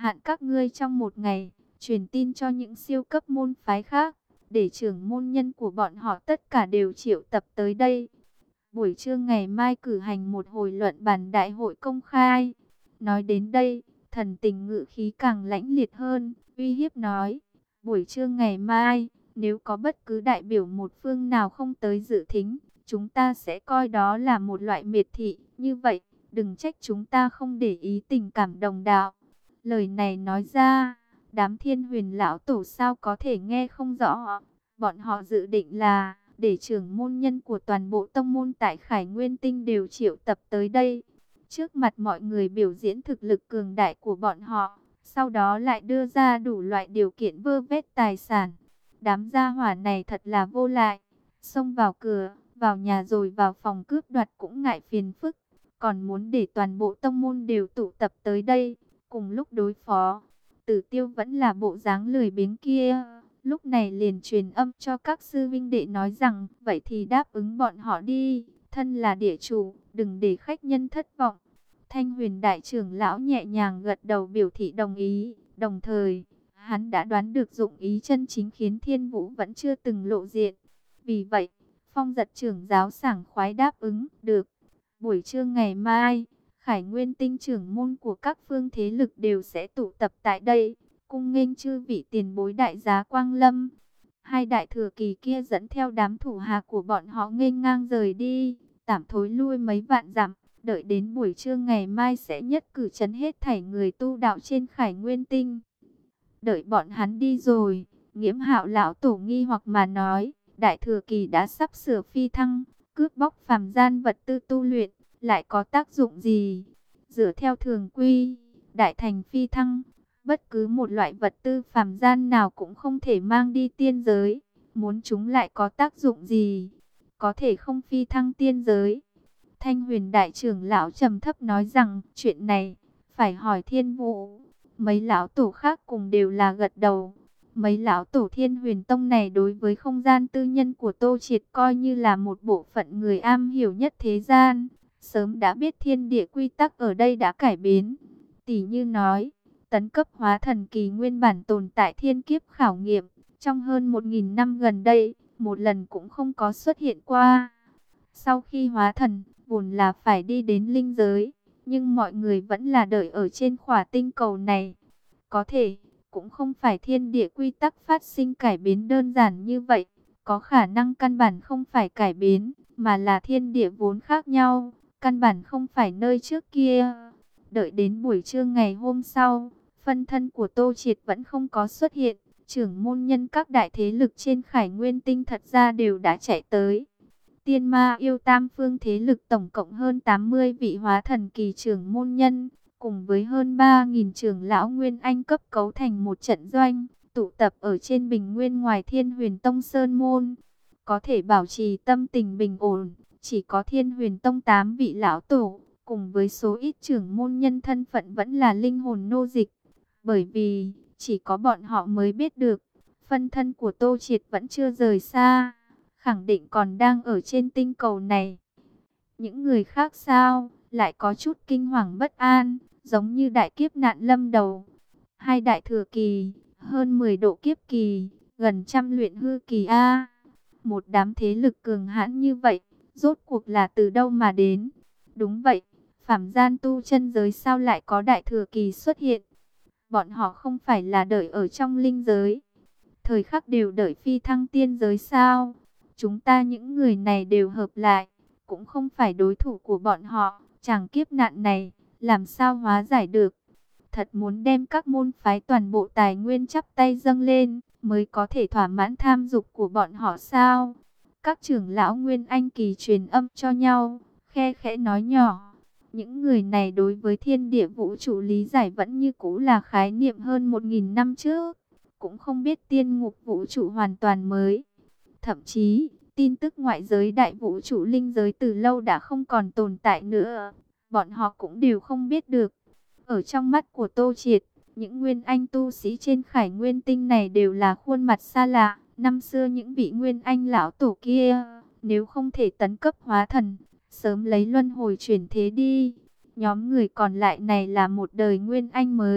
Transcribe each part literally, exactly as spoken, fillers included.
hạn các ngươi trong một ngày, truyền tin cho những siêu cấp môn phái khác, để trưởng môn nhân của bọn họ tất cả đều triệu tập tới đây. Buổi trưa ngày mai cử hành một hồi luận bàn đại hội công khai. Nói đến đây, thần tình ngự khí càng lãnh liệt hơn, uy hiếp nói, buổi trưa ngày mai, nếu có bất cứ đại biểu một phương nào không tới dự thính, chúng ta sẽ coi đó là một loại miệt thị. Như vậy, đừng trách chúng ta không để ý tình cảm đồng đạo. Lời này nói ra, đám Thiên Huyền lão tổ sao có thể nghe không rõ. Bọn họ dự định là để trưởng môn nhân của toàn bộ tông môn tại Khải Nguyên Tinh đều triệu tập tới đây, trước mặt mọi người biểu diễn thực lực cường đại của bọn họ, sau đó lại đưa ra đủ loại điều kiện vơ vét tài sản. Đám gia hỏa này thật là vô lại, xông vào cửa, vào nhà rồi vào phòng cướp đoạt cũng ngại phiền phức, còn muốn để toàn bộ tông môn đều tụ tập tới đây, cùng lúc đối phó. Tử Tiêu vẫn là bộ dáng lười biếng kia, lúc này liền truyền âm cho các sư vinh đệ nói rằng, vậy thì đáp ứng bọn họ đi, thân là địa chủ, đừng để khách nhân thất vọng. Thanh Huyền đại trưởng lão nhẹ nhàng gật đầu biểu thị đồng ý, đồng thời, hắn đã đoán được dụng ý chân chính khiến Thiên Vũ vẫn chưa từng lộ diện. Vì vậy, Phong Giật trưởng giáo sảng khoái đáp ứng, được. Buổi trưa ngày mai, Khải Nguyên Tinh trưởng môn của các phương thế lực đều sẽ tụ tập tại đây, cung nghênh chư vị tiền bối đại giá quang lâm. Hai đại thừa kỳ kia dẫn theo đám thủ hạ của bọn họ nghênh ngang rời đi, tạm thối lui mấy vạn dặm, đợi đến buổi trưa ngày mai sẽ nhất cử trấn hết thảy người tu đạo trên Khải Nguyên Tinh. Đợi bọn hắn đi rồi, Nghiễm Hạo lão tổ nghi hoặc mà nói, đại thừa kỳ đã sắp sửa phi thăng, cướp bóc phàm gian vật tư tu luyện, lại có tác dụng gì? Dựa theo thường quy, đại thành phi thăng, bất cứ một loại vật tư phàm gian nào cũng không thể mang đi tiên giới, muốn chúng lại có tác dụng gì? Có thể không phi thăng tiên giới. Thanh Huyền đại trưởng lão trầm thấp nói rằng, chuyện này phải hỏi Thiên Vũ. Mấy lão tổ khác cùng đều là gật đầu. Mấy lão tổ Thiên Huyền tông này đối với không gian tư nhân của Tô Triệt coi như là một bộ phận người am hiểu nhất thế gian, sớm đã biết thiên địa quy tắc ở đây đã cải biến. Tỷ như nói, tấn cấp hóa thần kỳ nguyên bản tồn tại thiên kiếp khảo nghiệm, trong hơn một nghìn năm gần đây, một lần cũng không có xuất hiện qua. Sau khi hóa thần, vốn là phải đi đến linh giới, nhưng mọi người vẫn là đợi ở trên khỏa tinh cầu này. Có thể, cũng không phải thiên địa quy tắc phát sinh cải biến đơn giản như vậy, có khả năng căn bản không phải cải biến, mà là thiên địa vốn khác nhau, căn bản không phải nơi trước kia. Đợi đến buổi trưa ngày hôm sau, phân thân của Tô Triệt vẫn không có xuất hiện, trưởng môn nhân các đại thế lực trên Khải Nguyên Tinh thật ra đều đã chạy tới. Tiên Ma yêu tam phương thế lực tổng cộng hơn tám mươi vị hóa thần kỳ trưởng môn nhân, cùng với hơn ba nghìn trưởng lão Nguyên Anh cấp cấu thành một trận doanh, tụ tập ở trên bình nguyên ngoài Thiên Huyền Tông Sơn Môn. Có thể bảo trì tâm tình bình ổn, chỉ có Thiên Huyền Tông tám vị lão tổ, cùng với số ít trưởng môn nhân thân phận vẫn là linh hồn nô dịch. Bởi vì, chỉ có bọn họ mới biết được, phân thân của Tô Triệt vẫn chưa rời xa, khẳng định còn đang ở trên tinh cầu này. Những người khác sao, lại có chút kinh hoàng bất an, giống như đại kiếp nạn lâm đầu. Hai đại thừa kỳ, hơn mười độ kiếp kỳ, gần trăm luyện hư kỳ A. Một đám thế lực cường hãn như vậy, rốt cuộc là từ đâu mà đến? Đúng vậy, phàm gian tu chân giới sao lại có đại thừa kỳ xuất hiện? Bọn họ không phải là đợi ở trong linh giới, thời khắc đều đợi phi thăng tiên giới sao? Chúng ta những người này đều hợp lại, cũng không phải đối thủ của bọn họ. Chàng kiếp nạn này, làm sao hóa giải được? Thật muốn đem các môn phái toàn bộ tài nguyên chắp tay dâng lên, mới có thể thỏa mãn tham dục của bọn họ sao? Các trưởng lão Nguyên Anh kỳ truyền âm cho nhau, khe khẽ nói nhỏ. Những người này đối với thiên địa vũ trụ lý giải vẫn như cũ là khái niệm hơn một nghìn năm trước, cũng không biết tiên ngục vũ trụ hoàn toàn mới. Thậm chí, tin tức ngoại giới đại vũ trụ linh giới từ lâu đã không còn tồn tại nữa. Bọn họ cũng đều không biết được. Ở trong mắt của Tô Triệt, những nguyên anh tu sĩ trên Khải Nguyên Tinh này đều là khuôn mặt xa lạ. Năm xưa những vị nguyên anh lão tổ kia, nếu không thể tấn cấp hóa thần, sớm lấy luân hồi chuyển thế đi. Nhóm người còn lại này là một đời nguyên anh mới.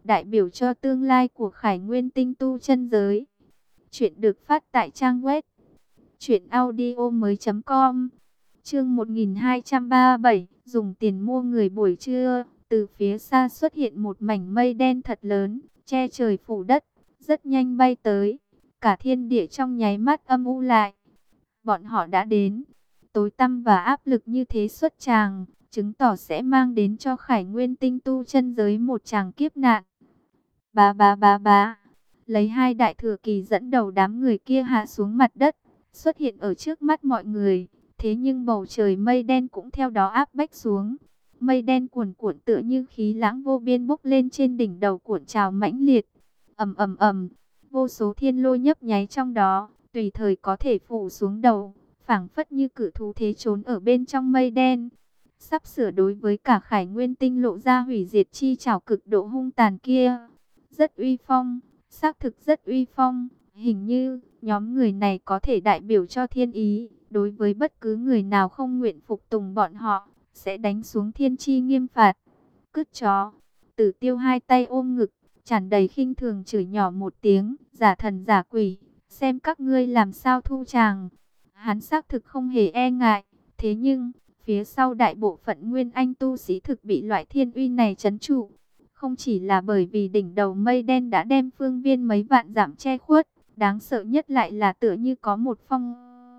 đại biểu cho tương lai của Khải Nguyên tinh tu chân giới. Chuyện được phát tại trang web truyện audio mới chấm com. Chương một nghìn hai trăm ba mươi bảy, dùng tiền mua người buổi trưa. Từ phía xa xuất hiện một mảnh mây đen thật lớn, che trời phủ đất, rất nhanh bay tới. Cả thiên địa trong nháy mắt âm u lại. Bọn họ đã đến. Tối tăm và áp lực như thế xuất tràng, chứng tỏ sẽ mang đến cho Khải Nguyên tinh tu chân giới một tràng kiếp nạn. Bá bá bá bá, lấy hai đại thừa kỳ dẫn đầu đám người kia hạ xuống mặt đất, xuất hiện ở trước mắt mọi người. Thế nhưng bầu trời mây đen cũng theo đó áp bách xuống. Mây đen cuồn cuộn tựa như khí lãng vô biên bốc lên trên đỉnh đầu cuộn trào mãnh liệt. Ầm ầm ầm, vô số thiên lôi nhấp nháy trong đó, tùy thời có thể phủ xuống đầu, phảng phất như cự thú thế trốn ở bên trong mây đen. Sắp sửa đối với cả Khải Nguyên tinh lộ ra hủy diệt chi trảo cực độ hung tàn kia. Rất uy phong, xác thực rất uy phong. Hình như nhóm người này có thể đại biểu cho thiên ý. Đối với bất cứ người nào không nguyện phục tùng bọn họ, sẽ đánh xuống thiên chi nghiêm phạt. Cứt chó. Tử Tiêu hai tay ôm ngực, tràn đầy khinh thường chửi nhỏ một tiếng, giả thần giả quỷ, xem các ngươi làm sao thu chàng. Hắn xác thực không hề e ngại, thế nhưng phía sau đại bộ phận nguyên anh tu sĩ thực bị loại thiên uy này trấn trụ. Không chỉ là bởi vì đỉnh đầu mây đen đã đem phương viên mấy vạn dặm che khuất, đáng sợ nhất lại là tựa như có một phong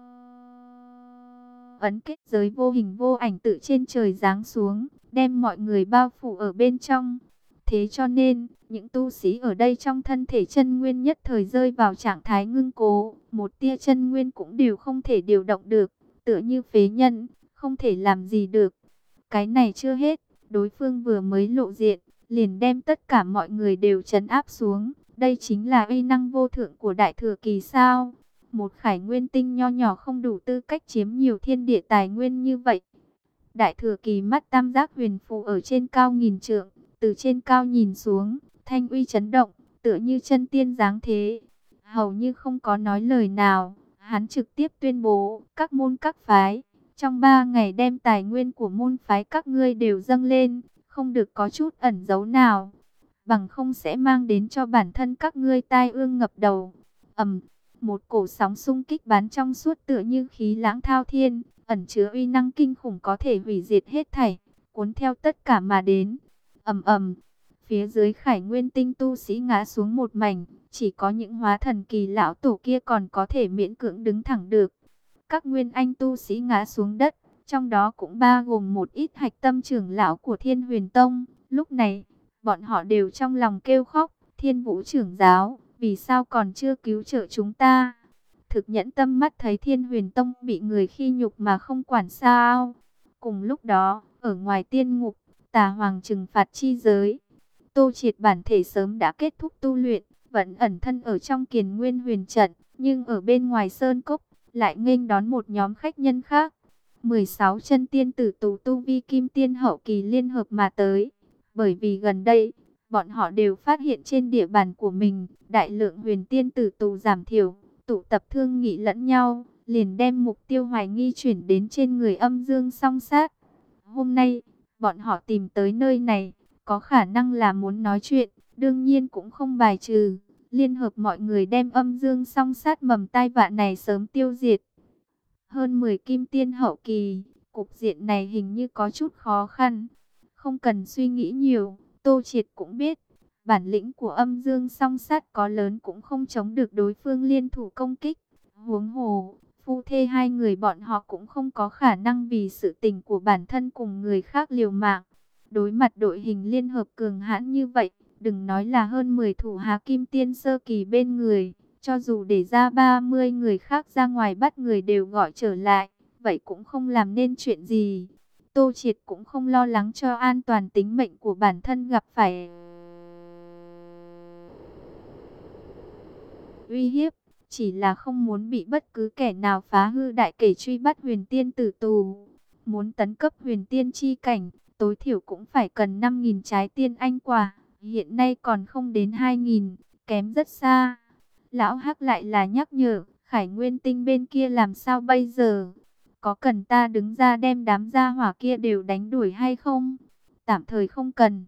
ấn kết giới vô hình vô ảnh tự trên trời giáng xuống, đem mọi người bao phủ ở bên trong. Thế cho nên, những tu sĩ ở đây trong thân thể chân nguyên nhất thời rơi vào trạng thái ngưng cố, một tia chân nguyên cũng đều không thể điều động được, tựa như phế nhân, không thể làm gì được. Cái này chưa hết, đối phương vừa mới lộ diện, liền đem tất cả mọi người đều trấn áp xuống. Đây chính là uy năng vô thượng của đại thừa kỳ sao? Một Khải Nguyên tinh nho nhỏ không đủ tư cách chiếm nhiều thiên địa tài nguyên như vậy. Đại thừa kỳ mắt tam giác huyền phù ở trên cao nghìn trượng, từ trên cao nhìn xuống, thanh uy chấn động, tựa như chân tiên giáng thế. Hầu như không có nói lời nào, hắn trực tiếp tuyên bố, các môn các phái, trong ba ngày đem tài nguyên của môn phái các ngươi đều dâng lên, không được có chút ẩn giấu nào, bằng không sẽ mang đến cho bản thân các ngươi tai ương ngập đầu. Ầm, một cổ sóng xung kích bắn trong suốt tựa như khí lãng thao thiên, ẩn chứa uy năng kinh khủng có thể hủy diệt hết thảy, cuốn theo tất cả mà đến. Ầm ầm, phía dưới Khải Nguyên tinh tu sĩ ngã xuống một mảnh, chỉ có những hóa thần kỳ lão tổ kia còn có thể miễn cưỡng đứng thẳng được. Các nguyên anh tu sĩ ngã xuống đất, trong đó cũng bao gồm một ít hạch tâm trưởng lão của Thiên Huyền Tông. Lúc này, bọn họ đều trong lòng kêu khóc, Thiên Vũ trưởng giáo, vì sao còn chưa cứu trợ chúng ta? Thực nhẫn tâm mắt thấy Thiên Huyền Tông bị người khi nhục mà không quản sao. Cùng lúc đó, ở ngoài tiên ngục, Tà Hoàng trừng phạt chi giới. Tô Triệt bản thể sớm đã kết thúc tu luyện, vẫn ẩn thân ở trong Kiền Nguyên Huyền trận, nhưng ở bên ngoài sơn cốc lại nghênh đón một nhóm khách nhân khác. mười sáu chân tiên tử tù tu vi kim tiên hậu kỳ liên hợp mà tới. Bởi vì gần đây, bọn họ đều phát hiện trên địa bàn của mình, đại lượng huyền tiên tử tù giảm thiểu, tụ tập thương nghị lẫn nhau, liền đem mục tiêu hoài nghi chuyển đến trên người Âm Dương Song Sát. Hôm nay, bọn họ tìm tới nơi này, có khả năng là muốn nói chuyện, đương nhiên cũng không bài trừ liên hợp mọi người đem Âm Dương Song Sát mầm tai vạ này sớm tiêu diệt. Hơn mười kim tiên hậu kỳ, cục diện này hình như có chút khó khăn. Không cần suy nghĩ nhiều, Tô Triệt cũng biết, bản lĩnh của Âm Dương Song Sát có lớn cũng không chống được đối phương liên thủ công kích. Huống hồ, phu thê hai người bọn họ cũng không có khả năng vì sự tình của bản thân cùng người khác liều mạng. Đối mặt đội hình liên hợp cường hãn như vậy, đừng nói là hơn mười thủ hạ kim tiên sơ kỳ bên người, cho dù để ra ba mươi người khác ra ngoài bắt người đều gọi trở lại, vậy cũng không làm nên chuyện gì. Tô Triệt cũng không lo lắng cho an toàn tính mệnh của bản thân gặp phải uy hiếp, chỉ là không muốn bị bất cứ kẻ nào phá hư đại kể truy bắt huyền tiên tử tù. Muốn tấn cấp huyền tiên chi cảnh, tối thiểu cũng phải cần năm nghìn trái tiên anh quả, hiện nay còn không đến hai nghìn, kém rất xa. Lão Hắc lại là nhắc nhở, Khải Nguyên tinh bên kia làm sao bây giờ? Có cần ta đứng ra đem đám gia hỏa kia đều đánh đuổi hay không? Tạm thời không cần.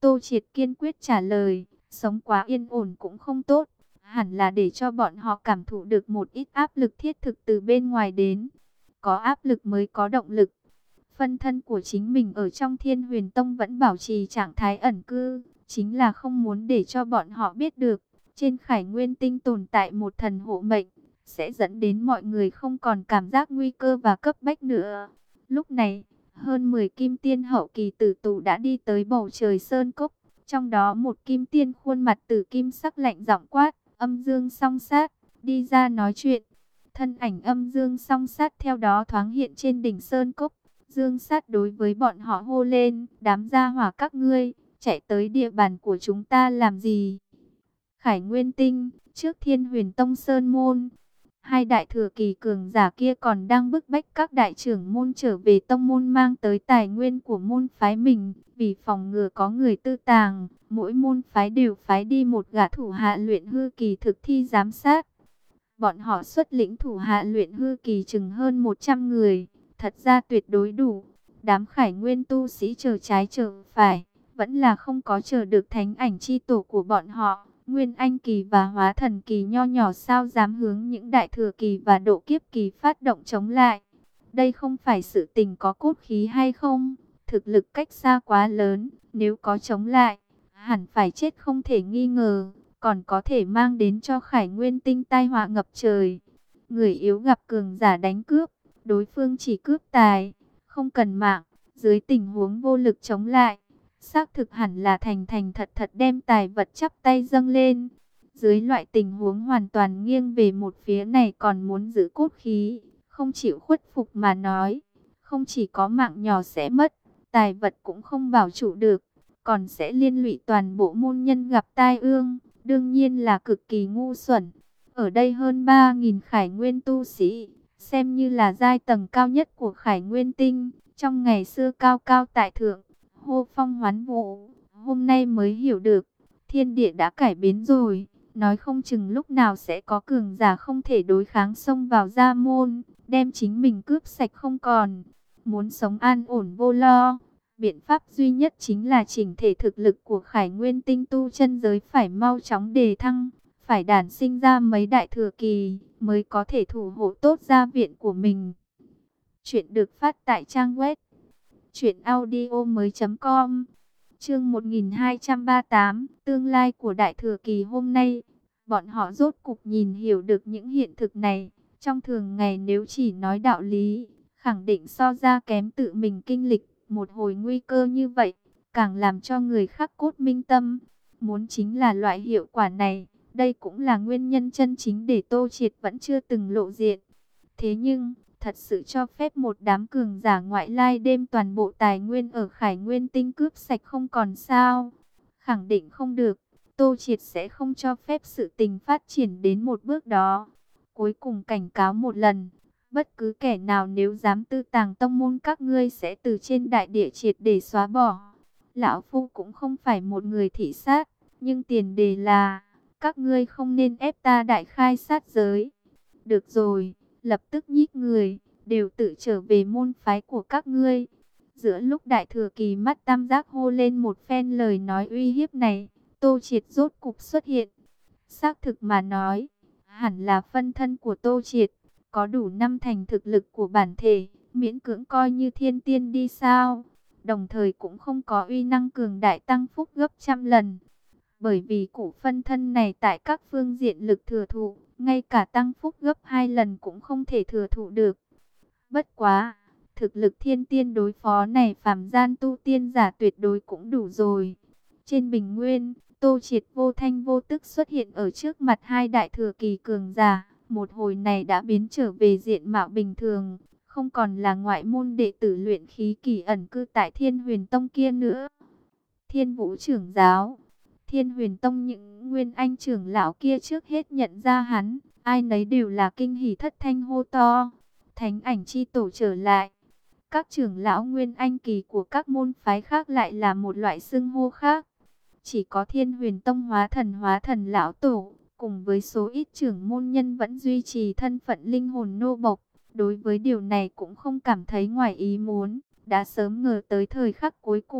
Tô Triệt kiên quyết trả lời, sống quá yên ổn cũng không tốt, hẳn là để cho bọn họ cảm thụ được một ít áp lực thiết thực từ bên ngoài đến. Có áp lực mới có động lực. Phân thân của chính mình ở trong Thiên Huyền Tông vẫn bảo trì trạng thái ẩn cư, chính là không muốn để cho bọn họ biết được, trên Khải Nguyên Tinh tồn tại một thần hộ mệnh, sẽ dẫn đến mọi người không còn cảm giác nguy cơ và cấp bách nữa. Lúc này, hơn mười kim tiên hậu kỳ tử tù đã đi tới bầu trời sơn cốc, trong đó một kim tiên khuôn mặt tử kim sắc lạnh giọng quát, âm dương song sát, đi ra nói chuyện. Thân ảnh âm dương song sát theo đó thoáng hiện trên đỉnh sơn cốc. Dương sát đối với bọn họ hô lên, đám gia hỏa các ngươi, chạy tới địa bàn của chúng ta làm gì? Khải Nguyên Tinh, trước Thiên Huyền Tông Sơn Môn, hai đại thừa kỳ cường giả kia còn đang bức bách các đại trưởng môn trở về tông môn mang tới tài nguyên của môn phái mình. Vì phòng ngừa có người tư tàng, mỗi môn phái đều phái đi một gã thủ hạ luyện hư kỳ thực thi giám sát. Bọn họ xuất lĩnh thủ hạ luyện hư kỳ chừng hơn một trăm người, thật ra tuyệt đối đủ. Đám Khải Nguyên tu sĩ chờ trái chờ phải, vẫn là không có chờ được thánh ảnh chi tổ của bọn họ. Nguyên Anh kỳ và Hóa Thần kỳ nho nhỏ sao dám hướng những đại thừa kỳ và độ kiếp kỳ phát động chống lại. Đây không phải sự tình có cốt khí hay không, thực lực cách xa quá lớn, nếu có chống lại, hẳn phải chết không thể nghi ngờ, còn có thể mang đến cho Khải Nguyên Tinh tai họa ngập trời. Người yếu gặp cường giả đánh cướp, đối phương chỉ cướp tài, không cần mạng, dưới tình huống vô lực chống lại, xác thực hẳn là thành thành thật thật đem tài vật chắp tay dâng lên. Dưới loại tình huống hoàn toàn nghiêng về một phía này còn muốn giữ cốt khí, không chịu khuất phục mà nói, không chỉ có mạng nhỏ sẽ mất, tài vật cũng không bảo trụ được, còn sẽ liên lụy toàn bộ môn nhân gặp tai ương, đương nhiên là cực kỳ ngu xuẩn. Ở đây hơn ba nghìn Khải Nguyên tu sĩ, xem như là giai tầng cao nhất của Khải Nguyên Tinh, trong ngày xưa cao cao tại thượng, hô phong hoán vũ, hôm nay mới hiểu được, thiên địa đã cải biến rồi, nói không chừng lúc nào sẽ có cường giả không thể đối kháng xông vào gia môn, đem chính mình cướp sạch không còn. Muốn sống an ổn vô lo, biện pháp duy nhất chính là chỉnh thể thực lực của Khải Nguyên Tinh tu chân giới phải mau chóng đề thăng, phải đản sinh ra mấy đại thừa kỳ, mới có thể thủ hộ tốt gia viện của mình. Chuyện được phát tại trang web truyện audio mới chấm com. Chương một nghìn hai trăm ba mươi tám, tương lai của đại thừa kỳ hôm nay. Bọn họ rốt cục nhìn hiểu được những hiện thực này. Trong thường ngày nếu chỉ nói đạo lý, khẳng định so ra kém tự mình kinh lịch một hồi nguy cơ như vậy, càng làm cho người khắc cốt minh tâm. Muốn chính là loại hiệu quả này, đây cũng là nguyên nhân chân chính để Tô Triệt vẫn chưa từng lộ diện. Thế nhưng, thật sự cho phép một đám cường giả ngoại lai đem toàn bộ tài nguyên ở Khải Nguyên Tinh cướp sạch không còn sao? Khẳng định không được, Tô Triệt sẽ không cho phép sự tình phát triển đến một bước đó. Cuối cùng cảnh cáo một lần, bất cứ kẻ nào nếu dám tư tàng tông môn các ngươi sẽ từ trên đại địa triệt để xóa bỏ. Lão Phu cũng không phải một người thị sát, nhưng tiền đề là, các ngươi không nên ép ta đại khai sát giới. Được rồi, lập tức nhích người, đều tự trở về môn phái của các ngươi. Giữa lúc đại thừa kỳ mắt tam giác hô lên một phen lời nói uy hiếp này, Tô Triệt rốt cục xuất hiện. Xác thực mà nói, hẳn là phân thân của Tô Triệt, có đủ năm thành thực lực của bản thể, miễn cưỡng coi như thiên tiên đi sao. Đồng thời cũng không có uy năng cường đại tăng phúc gấp trăm lần. Bởi vì cụ phân thân này tại các phương diện lực thừa thụ, ngay cả tăng phúc gấp hai lần cũng không thể thừa thụ được. Bất quá, thực lực thiên tiên đối phó này phàm gian tu tiên giả tuyệt đối cũng đủ rồi. Trên bình nguyên, Tô Triệt vô thanh vô tức xuất hiện ở trước mặt hai đại thừa kỳ cường giả. Một hồi này đã biến trở về diện mạo bình thường, không còn là ngoại môn đệ tử luyện khí kỳ ẩn cư tại Thiên Huyền Tông kia nữa. Thiên Vũ trưởng giáo, Thiên Huyền Tông những nguyên anh trưởng lão kia trước hết nhận ra hắn, ai nấy đều là kinh hỉ thất thanh hô to. Thánh ảnh chi tổ trở lại. Các trưởng lão nguyên anh kỳ của các môn phái khác lại là một loại xưng hô khác. Chỉ có Thiên Huyền Tông hóa thần hóa thần lão tổ, cùng với số ít trưởng môn nhân vẫn duy trì thân phận linh hồn nô bộc. Đối với điều này cũng không cảm thấy ngoài ý muốn, đã sớm ngờ tới thời khắc cuối cùng,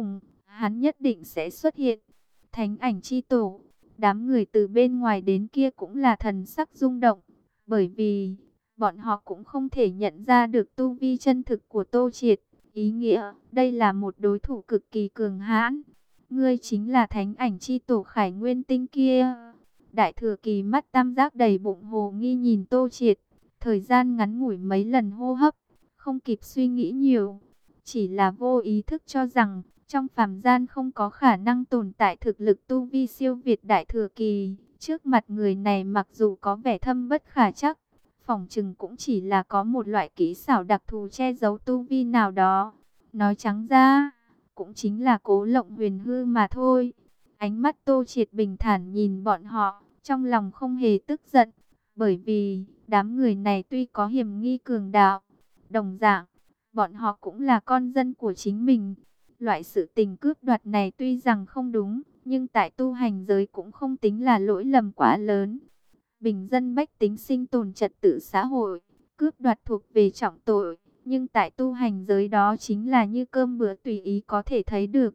hắn nhất định sẽ xuất hiện. Thánh ảnh chi tổ, đám người từ bên ngoài đến kia cũng là thần sắc rung động, bởi vì bọn họ cũng không thể nhận ra được tu vi chân thực của Tô Triệt. Ý nghĩa, đây là một đối thủ cực kỳ cường hãn. Ngươi chính là thánh ảnh chi tổ Khải Nguyên Tinh kia. Đại thừa kỳ mắt tam giác đầy bụng hồ nghi nhìn Tô Triệt. Thời gian ngắn ngủi mấy lần hô hấp, không kịp suy nghĩ nhiều. Chỉ là vô ý thức cho rằng, trong phàm gian không có khả năng tồn tại thực lực tu vi siêu việt đại thừa kỳ. Trước mặt người này mặc dù có vẻ thâm bất khả trắc, phỏng chừng cũng chỉ là có một loại kỹ xảo đặc thù che giấu tu vi nào đó. Nói trắng ra, cũng chính là cố lộng huyền hư mà thôi. Ánh mắt Tô Triệt bình thản nhìn bọn họ, trong lòng không hề tức giận. Bởi vì, đám người này tuy có hiểm nghi cường đạo, đồng dạng, bọn họ cũng là con dân của chính mình. Loại sự tình cướp đoạt này tuy rằng không đúng, nhưng tại tu hành giới cũng không tính là lỗi lầm quá lớn. Bình dân bách tính sinh tồn trật tự xã hội, cướp đoạt thuộc về trọng tội, nhưng tại tu hành giới đó chính là như cơm bữa tùy ý có thể thấy được.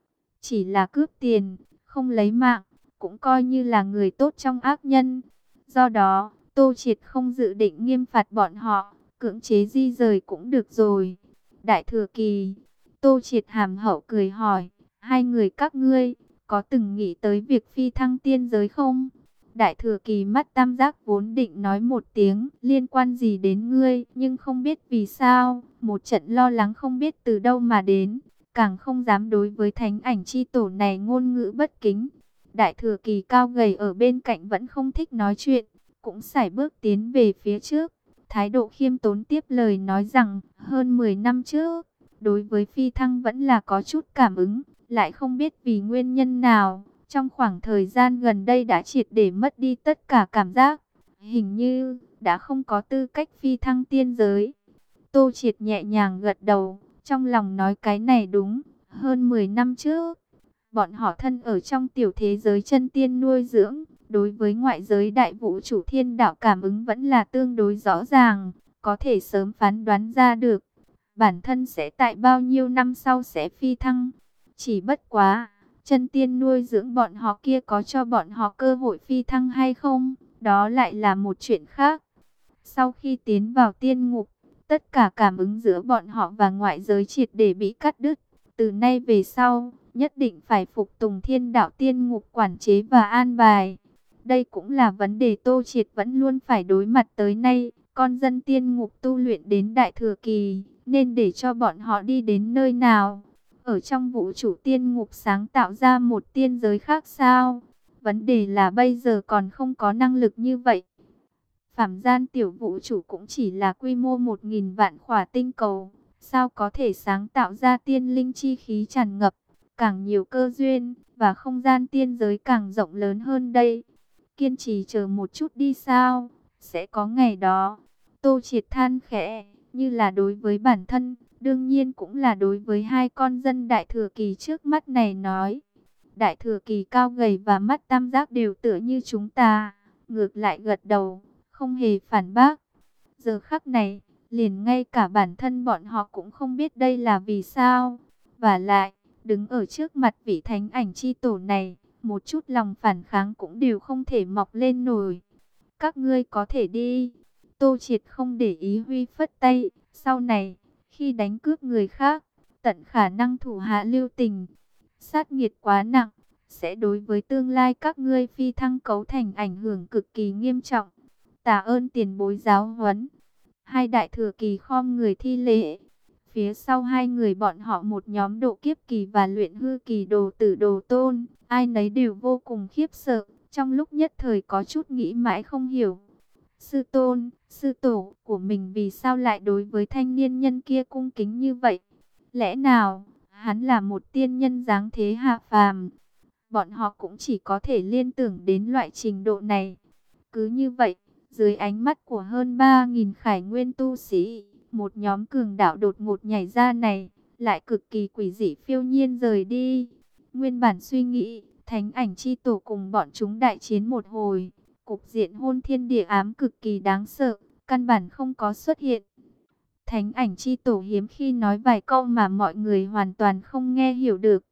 Chỉ là cướp tiền, không lấy mạng, cũng coi như là người tốt trong ác nhân. Do đó, Tô Triệt không dự định nghiêm phạt bọn họ, cưỡng chế di rời cũng được rồi. Đại thừa kỳ, Tô Triệt hàm hậu cười hỏi, hai người các ngươi, có từng nghĩ tới việc phi thăng tiên giới không? Đại thừa kỳ mắt tam giác vốn định nói một tiếng liên quan gì đến ngươi, nhưng không biết vì sao, một trận lo lắng không biết từ đâu mà đến, càng không dám đối với thánh ảnh chi tổ này ngôn ngữ bất kính. Đại thừa kỳ cao gầy ở bên cạnh vẫn không thích nói chuyện, cũng sải bước tiến về phía trước, thái độ khiêm tốn tiếp lời nói rằng, hơn mười năm trước, đối với phi thăng vẫn là có chút cảm ứng, lại không biết vì nguyên nhân nào, trong khoảng thời gian gần đây đã triệt để mất đi tất cả cảm giác, hình như đã không có tư cách phi thăng tiên giới. Tô Triệt nhẹ nhàng gật đầu, trong lòng nói cái này đúng, hơn mười năm trước, bọn họ thân ở trong tiểu thế giới chân tiên nuôi dưỡng, đối với ngoại giới đại vũ trụ thiên đạo cảm ứng vẫn là tương đối rõ ràng, có thể sớm phán đoán ra được, bản thân sẽ tại bao nhiêu năm sau sẽ phi thăng. Chỉ bất quá, chân tiên nuôi dưỡng bọn họ kia có cho bọn họ cơ hội phi thăng hay không, đó lại là một chuyện khác. Sau khi tiến vào tiên ngục, tất cả cảm ứng giữa bọn họ và ngoại giới triệt để bị cắt đứt. Từ nay về sau, nhất định phải phục tùng thiên đạo tiên ngục quản chế và an bài. Đây cũng là vấn đề Tô Triệt vẫn luôn phải đối mặt tới nay. Con dân tiên ngục tu luyện đến đại thừa kỳ, nên để cho bọn họ đi đến nơi nào? Ở trong vũ trụ tiên ngục sáng tạo ra một tiên giới khác sao? Vấn đề là bây giờ còn không có năng lực như vậy. Phàm gian tiểu vũ trụ cũng chỉ là quy mô một nghìn vạn khỏa tinh cầu, sao có thể sáng tạo ra tiên linh chi khí tràn ngập, càng nhiều cơ duyên, và không gian tiên giới càng rộng lớn hơn đây. Kiên trì chờ một chút đi sao, sẽ có ngày đó. Tô Triệt than khẽ, như là đối với bản thân, đương nhiên cũng là đối với hai con dân đại thừa kỳ trước mắt này nói. Đại thừa kỳ cao gầy và mắt tam giác đều tựa như chúng ta, ngược lại gật đầu, không hề phản bác. Giờ khắc này, liền ngay cả bản thân bọn họ cũng không biết đây là vì sao. Và lại, đứng ở trước mặt vị thánh ảnh chi tổ này, một chút lòng phản kháng cũng đều không thể mọc lên nổi. Các ngươi có thể đi. Tô Triệt không để ý huy phất tay. Sau này, khi đánh cướp người khác, tận khả năng thủ hạ lưu tình. Sát nghiệt quá nặng, sẽ đối với tương lai các ngươi phi thăng cấu thành ảnh hưởng cực kỳ nghiêm trọng. Tạ ơn tiền bối giáo huấn. Hai đại thừa kỳ khom người thi lễ. Phía sau hai người bọn họ một nhóm độ kiếp kỳ và luyện hư kỳ đồ tử đồ tôn. Ai nấy đều vô cùng khiếp sợ. Trong lúc nhất thời có chút nghĩ mãi không hiểu. Sư tôn, sư tổ của mình vì sao lại đối với thanh niên nhân kia cung kính như vậy? Lẽ nào, hắn là một tiên nhân dáng thế hạ phàm? Bọn họ cũng chỉ có thể liên tưởng đến loại trình độ này. Cứ như vậy, dưới ánh mắt của hơn ba nghìn khải nguyên tu sĩ, một nhóm cường đạo đột ngột nhảy ra này, lại cực kỳ quỷ dị phiêu nhiên rời đi. Nguyên bản suy nghĩ, thánh ảnh chi tổ cùng bọn chúng đại chiến một hồi, cục diện hôn thiên địa ám cực kỳ đáng sợ, căn bản không có xuất hiện. Thánh ảnh chi tổ hiếm khi nói vài câu mà mọi người hoàn toàn không nghe hiểu được.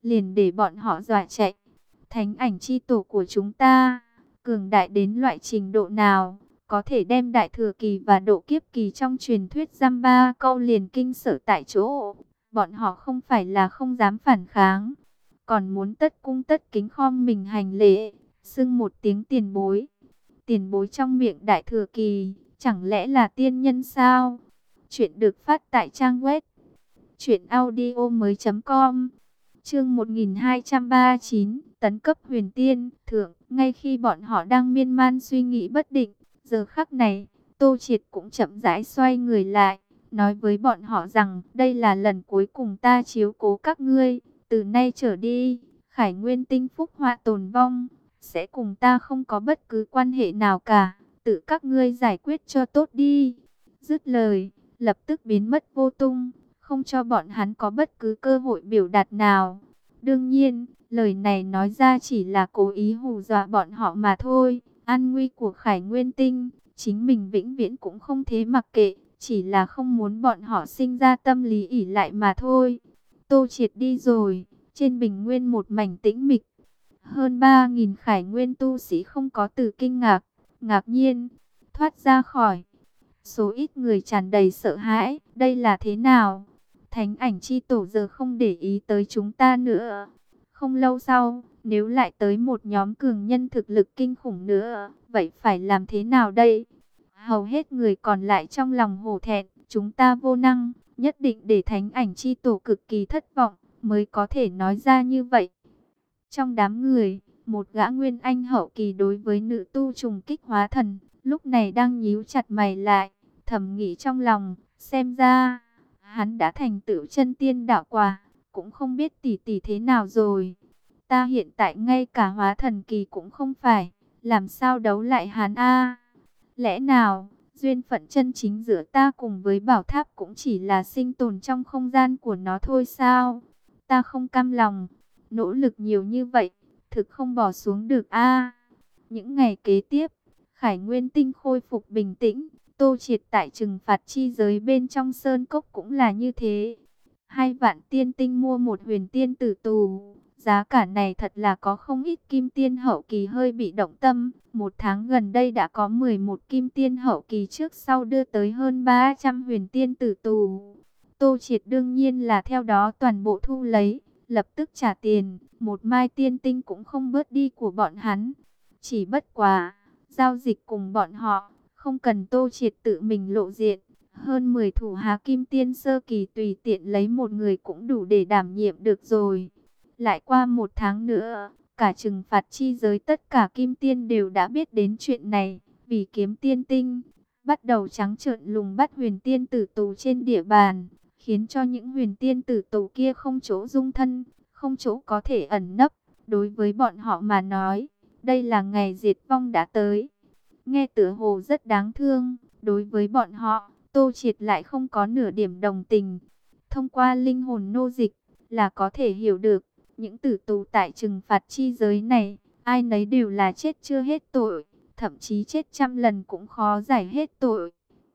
liền để bọn họ dọa chạy. Thánh ảnh chi tổ của chúng ta, cường đại đến loại trình độ nào, có thể đem đại thừa kỳ và độ kiếp kỳ trong truyền thuyết dăm ba câu liền kinh sợ tại chỗ. Bọn họ không phải là không dám phản kháng, còn muốn tất cung tất kính khom mình hành lễ, xưng một tiếng tiền bối. Tiền bối trong miệng đại thừa kỳ, chẳng lẽ là tiên nhân sao? Chuyện được phát tại trang web truyện audio mới chấm com. Chương một nghìn hai trăm ba mươi chín, tấn cấp huyền tiên thượng. Ngay khi bọn họ đang miên man suy nghĩ bất định, giờ khắc này, Tô Triệt cũng chậm rãi xoay người lại, nói với bọn họ rằng, đây là lần cuối cùng ta chiếu cố các ngươi, từ nay trở đi, Khải Nguyên tinh phúc họa tồn vong, sẽ cùng ta không có bất cứ quan hệ nào cả, tự các ngươi giải quyết cho tốt đi. Dứt lời, lập tức biến mất vô tung, không cho bọn hắn có bất cứ cơ hội biểu đạt nào. Đương nhiên, lời này nói ra chỉ là cố ý hù dọa bọn họ mà thôi. An nguy của Khải Nguyên tinh, chính mình vĩnh viễn cũng không thế mặc kệ, chỉ là không muốn bọn họ sinh ra tâm lý ỷ lại mà thôi. Tô Triệt đi rồi, trên bình nguyên một mảnh tĩnh mịch. Hơn ba nghìn Khải Nguyên tu sĩ không có từ kinh ngạc, ngạc nhiên, thoát ra khỏi. Số ít người tràn đầy sợ hãi, đây là thế nào? Thánh ảnh chi tổ giờ không để ý tới chúng ta nữa. Không lâu sau, nếu lại tới một nhóm cường nhân thực lực kinh khủng nữa, vậy phải làm thế nào đây? Hầu hết người còn lại trong lòng hổ thẹn, chúng ta vô năng, nhất định để thánh ảnh chi tổ cực kỳ thất vọng, mới có thể nói ra như vậy. Trong đám người, một gã nguyên anh hậu kỳ đối với nữ tu trùng kích hóa thần, lúc này đang nhíu chặt mày lại, thầm nghĩ trong lòng, xem ra, hắn đã thành tựu chân tiên đạo quả, cũng không biết tỷ tỷ thế nào rồi. Ta hiện tại ngay cả hóa thần kỳ cũng không phải, làm sao đấu lại hắn a? Lẽ nào, duyên phận chân chính giữa ta cùng với bảo tháp cũng chỉ là sinh tồn trong không gian của nó thôi sao? Ta không cam lòng, nỗ lực nhiều như vậy, thực không bỏ xuống được a. Những ngày kế tiếp, Khải Nguyên tinh khôi phục bình tĩnh, Tô Triệt tại trừng phạt chi giới bên trong sơn cốc cũng là như thế. Hai vạn tiên tinh mua một huyền tiên tử tù. Giá cả này thật là có không ít kim tiên hậu kỳ hơi bị động tâm. Một tháng gần đây đã có mười một kim tiên hậu kỳ trước sau đưa tới hơn ba trăm huyền tiên tử tù. Tô Triệt đương nhiên là theo đó toàn bộ thu lấy, lập tức trả tiền. Một mai tiên tinh cũng không bớt đi của bọn hắn. Chỉ bất quá, giao dịch cùng bọn họ, không cần Tô Triệt tự mình lộ diện. Hơn mười thủ hạ kim tiên sơ kỳ tùy tiện lấy một người cũng đủ để đảm nhiệm được rồi. Lại qua một tháng nữa, cả trừng phạt chi giới tất cả kim tiên đều đã biết đến chuyện này. Vì kiếm tiên tinh, bắt đầu trắng trợn lùng bắt huyền tiên tử tù trên địa bàn, khiến cho những huyền tiên tử tù kia không chỗ dung thân, không chỗ có thể ẩn nấp. Đối với bọn họ mà nói, đây là ngày diệt vong đã tới. Nghe tựa hồ rất đáng thương, đối với bọn họ, Tô Triệt lại không có nửa điểm đồng tình. Thông qua linh hồn nô dịch, là có thể hiểu được, những tử tù tại trừng phạt chi giới này, ai nấy đều là chết chưa hết tội, thậm chí chết trăm lần cũng khó giải hết tội.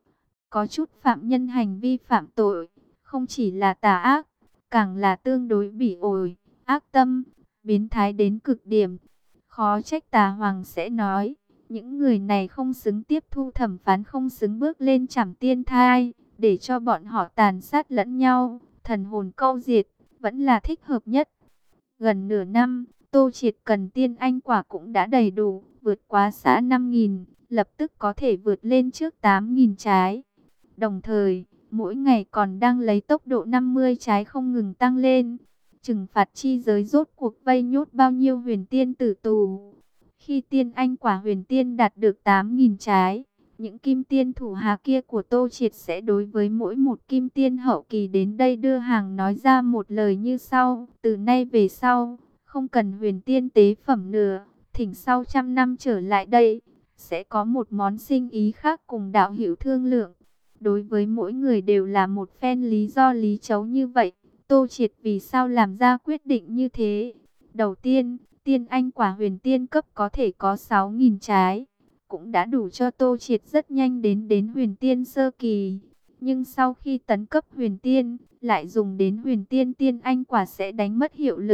Có chút phạm nhân hành vi phạm tội, không chỉ là tà ác, càng là tương đối bỉ ổi, ác tâm, biến thái đến cực điểm. Khó trách Tà Hoàng sẽ nói, những người này không xứng tiếp thu thẩm phán, không xứng bước lên trảm tiên thai, để cho bọn họ tàn sát lẫn nhau, thần hồn câu diệt, vẫn là thích hợp nhất. Gần nửa năm, Tô Triệt cần tiên anh quả cũng đã đầy đủ, vượt quá xã năm nghìn, lập tức có thể vượt lên trước tám nghìn trái. Đồng thời, mỗi ngày còn đang lấy tốc độ năm mươi trái không ngừng tăng lên. Trừng phạt chi giới rốt cuộc vây nhốt bao nhiêu huyền tiên tử tù. Khi tiên anh quả huyền tiên đạt được tám nghìn trái, những kim tiên thủ hạ kia của Tô Triệt sẽ đối với mỗi một kim tiên hậu kỳ đến đây đưa hàng nói ra một lời như sau: từ nay về sau, không cần huyền tiên tế phẩm nữa, thỉnh sau trăm năm trở lại đây, sẽ có một món sinh ý khác cùng đạo hữu thương lượng. Đối với mỗi người đều là một phen lý do lý chấu như vậy. Tô Triệt vì sao làm ra quyết định như thế? Đầu tiên, tiên anh quả huyền tiên cấp có thể có sáu nghìn trái, cũng đã đủ cho Tô Triệt rất nhanh đến đến huyền tiên sơ kỳ. Nhưng sau khi tấn cấp huyền tiên, lại dùng đến huyền tiên tiên anh quả sẽ đánh mất hiệu lực.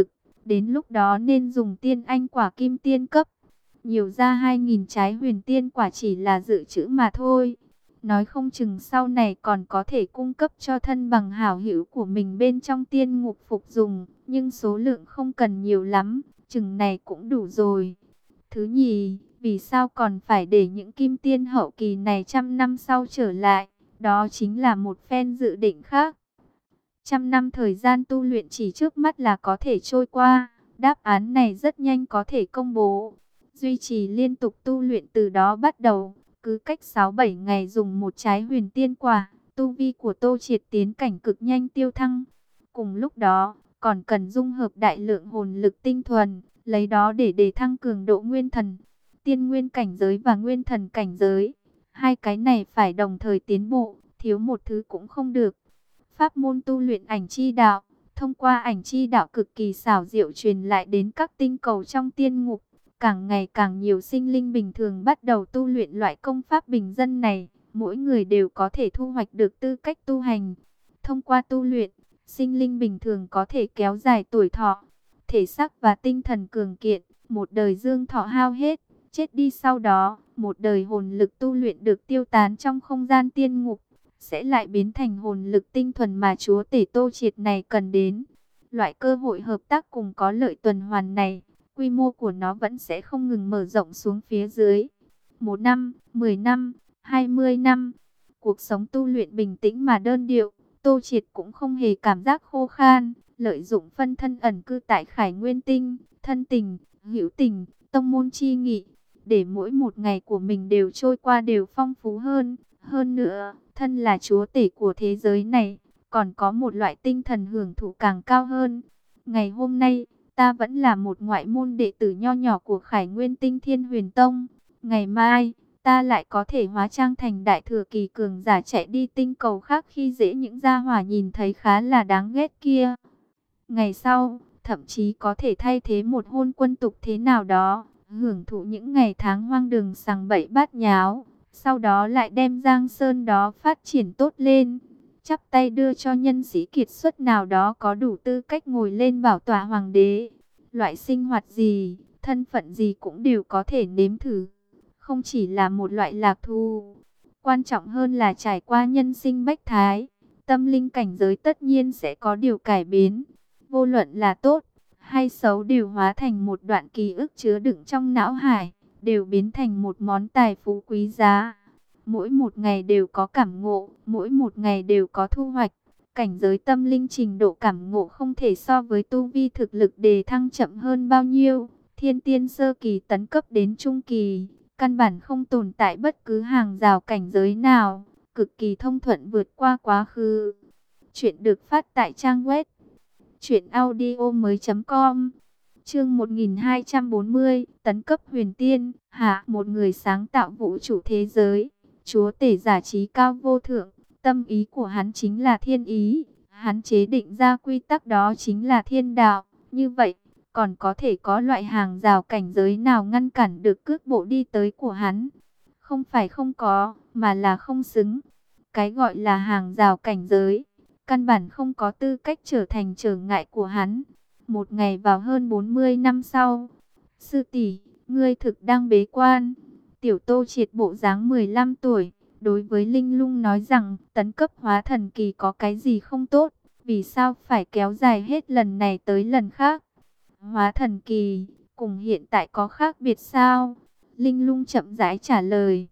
Đến lúc đó nên dùng tiên anh quả kim tiên cấp. Nhiều ra hai nghìn trái huyền tiên quả chỉ là dự trữ mà thôi. Nói không chừng sau này còn có thể cung cấp cho thân bằng hảo hữu của mình bên trong tiên ngục phục dùng. Nhưng số lượng không cần nhiều lắm, chừng này cũng đủ rồi. Thứ nhì, vì sao còn phải để những kim tiên hậu kỳ này trăm năm sau trở lại? Đó chính là một phen dự định khác. Trăm năm thời gian tu luyện chỉ trước mắt là có thể trôi qua. Đáp án này rất nhanh có thể công bố. Duy trì liên tục tu luyện từ đó bắt đầu. Cứ cách sáu bảy ngày dùng một trái huyền tiên quả. Tu vi của Tô Triệt tiến cảnh cực nhanh tiêu thăng. Cùng lúc đó, còn cần dung hợp đại lượng hồn lực tinh thuần. Lấy đó để để thăng cường độ nguyên thần. Tiên nguyên cảnh giới và nguyên thần cảnh giới. Hai cái này phải đồng thời tiến bộ. Thiếu một thứ cũng không được. Pháp môn tu luyện ảnh chi đạo, thông qua ảnh chi đạo cực kỳ xảo diệu truyền lại đến các tinh cầu trong tiên ngục. Càng ngày càng nhiều sinh linh bình thường bắt đầu tu luyện loại công pháp bình dân này. Mỗi người đều có thể thu hoạch được tư cách tu hành. Thông qua tu luyện, sinh linh bình thường có thể kéo dài tuổi thọ. Thể xác và tinh thần cường kiện, một đời dương thọ hao hết, chết đi sau đó, một đời hồn lực tu luyện được tiêu tán trong không gian tiên ngục. Sẽ lại biến thành hồn lực tinh thuần mà chúa tể Tô Triệt này cần đến. Loại cơ hội hợp tác cùng có lợi tuần hoàn này, quy mô của nó vẫn sẽ không ngừng mở rộng xuống phía dưới. Một năm, mười năm, hai mươi năm, cuộc sống tu luyện bình tĩnh mà đơn điệu, Tô Triệt cũng không hề cảm giác khô khan, lợi dụng phân thân ẩn cư tại Khải Nguyên Tinh, thân tình, hữu tình, tông môn chi nghị, để mỗi một ngày của mình đều trôi qua đều phong phú hơn. Hơn nữa, thân là chúa tể của thế giới này, còn có một loại tinh thần hưởng thụ càng cao hơn. Ngày hôm nay, ta vẫn là một ngoại môn đệ tử nho nhỏ của Khải Nguyên Tinh Thiên Huyền Tông. Ngày mai, ta lại có thể hóa trang thành đại thừa kỳ cường giả chạy đi tinh cầu khác khi dễ những gia hỏa nhìn thấy khá là đáng ghét kia. Ngày sau, thậm chí có thể thay thế một hôn quân tục thế nào đó, hưởng thụ những ngày tháng hoang đường sằng bậy bát nháo. Sau đó lại đem Giang Sơn đó phát triển tốt lên. Chắp tay đưa cho nhân sĩ kiệt xuất nào đó có đủ tư cách ngồi lên bảo tọa hoàng đế. Loại sinh hoạt gì, thân phận gì cũng đều có thể nếm thử. Không chỉ là một loại lạc thú. Quan trọng hơn là trải qua nhân sinh bách thái. Tâm linh cảnh giới tất nhiên sẽ có điều cải biến. Vô luận là tốt hay xấu đều hóa thành một đoạn ký ức chứa đựng trong não hải. Đều biến thành một món tài phú quý giá. Mỗi một ngày đều có cảm ngộ, mỗi một ngày đều có thu hoạch. Cảnh giới tâm linh trình độ cảm ngộ không thể so với tu vi thực lực đề thăng chậm hơn bao nhiêu. Thiên tiên sơ kỳ tấn cấp đến trung kỳ, căn bản không tồn tại bất cứ hàng rào cảnh giới nào, cực kỳ thông thuận vượt qua quá khứ. Chuyện được phát tại trang web truyện audio mới chấm com. Chương một nghìn hai trăm bốn mươi, tấn cấp huyền tiên, hạ một người sáng tạo vũ trụ thế giới, chúa tể giả trí cao vô thượng, tâm ý của hắn chính là thiên ý, hắn chế định ra quy tắc đó chính là thiên đạo, như vậy, còn có thể có loại hàng rào cảnh giới nào ngăn cản được cước bộ đi tới của hắn? Không phải không có, mà là không xứng. Cái gọi là hàng rào cảnh giới, căn bản không có tư cách trở thành trở ngại của hắn. Một ngày vào hơn bốn mươi năm sau, sư tỷ, ngươi thực đang bế quan. Tiểu Tô Triệt bộ dáng mười lăm tuổi, đối với Linh Lung nói rằng tấn cấp hóa thần kỳ có cái gì không tốt, vì sao phải kéo dài hết lần này tới lần khác. Hóa thần kỳ, cùng hiện tại có khác biệt sao? Linh Lung chậm rãi trả lời.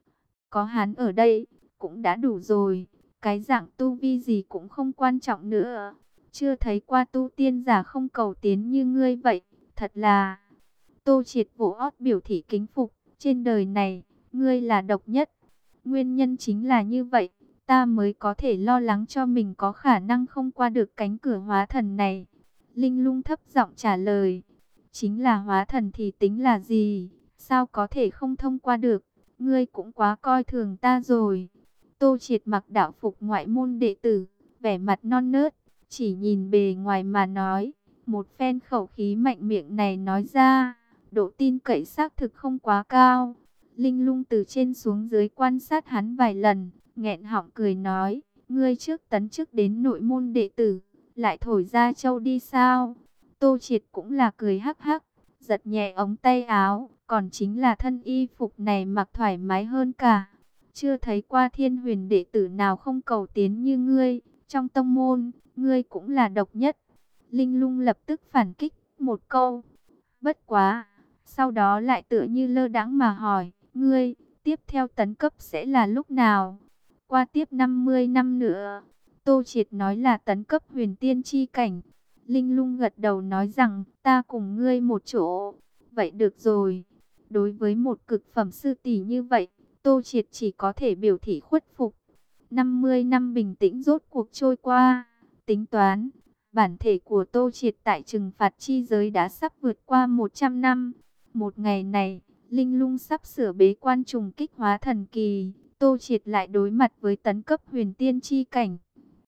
Có hắn ở đây, cũng đã đủ rồi, cái dạng tu vi gì cũng không quan trọng nữa. Chưa thấy qua tu tiên giả không cầu tiến như ngươi vậy, thật là. Tô Triệt vỗ ót biểu thị kính phục, trên đời này, ngươi là độc nhất. Nguyên nhân chính là như vậy, ta mới có thể lo lắng cho mình có khả năng không qua được cánh cửa hóa thần này. Linh Lung thấp giọng trả lời, chính là hóa thần thì tính là gì, sao có thể không thông qua được, ngươi cũng quá coi thường ta rồi. Tô Triệt mặc đạo phục ngoại môn đệ tử, vẻ mặt non nớt, chỉ nhìn bề ngoài mà nói, một phen khẩu khí mạnh miệng này nói ra, độ tin cậy xác thực không quá cao. Linh Lung từ trên xuống dưới quan sát hắn vài lần, nghẹn họng cười nói, ngươi trước tấn chức đến nội môn đệ tử, lại thổi ra châu đi sao? Tô Triệt cũng là cười hắc hắc, giật nhẹ ống tay áo, còn chính là thân y phục này mặc thoải mái hơn cả. Chưa thấy qua Thiên Huyền đệ tử nào không cầu tiến như ngươi, trong tông môn, ngươi cũng là độc nhất. Linh Lung lập tức phản kích một câu. Bất quá, sau đó lại tựa như lơ đãng mà hỏi, ngươi, tiếp theo tấn cấp sẽ là lúc nào? Qua tiếp năm mươi năm nữa. Tô Triệt nói là tấn cấp huyền tiên chi cảnh. Linh Lung gật đầu nói rằng, ta cùng ngươi một chỗ. Vậy được rồi. Đối với một cực phẩm sư tỷ như vậy, Tô Triệt chỉ có thể biểu thị khuất phục. năm mươi năm bình tĩnh rốt cuộc trôi qua. Tính toán, bản thể của Tô Triệt tại trừng phạt chi giới đã sắp vượt qua một trăm năm. Một ngày này, Linh Lung sắp sửa bế quan trùng kích hóa thần kỳ. Tô Triệt lại đối mặt với tấn cấp huyền tiên chi cảnh.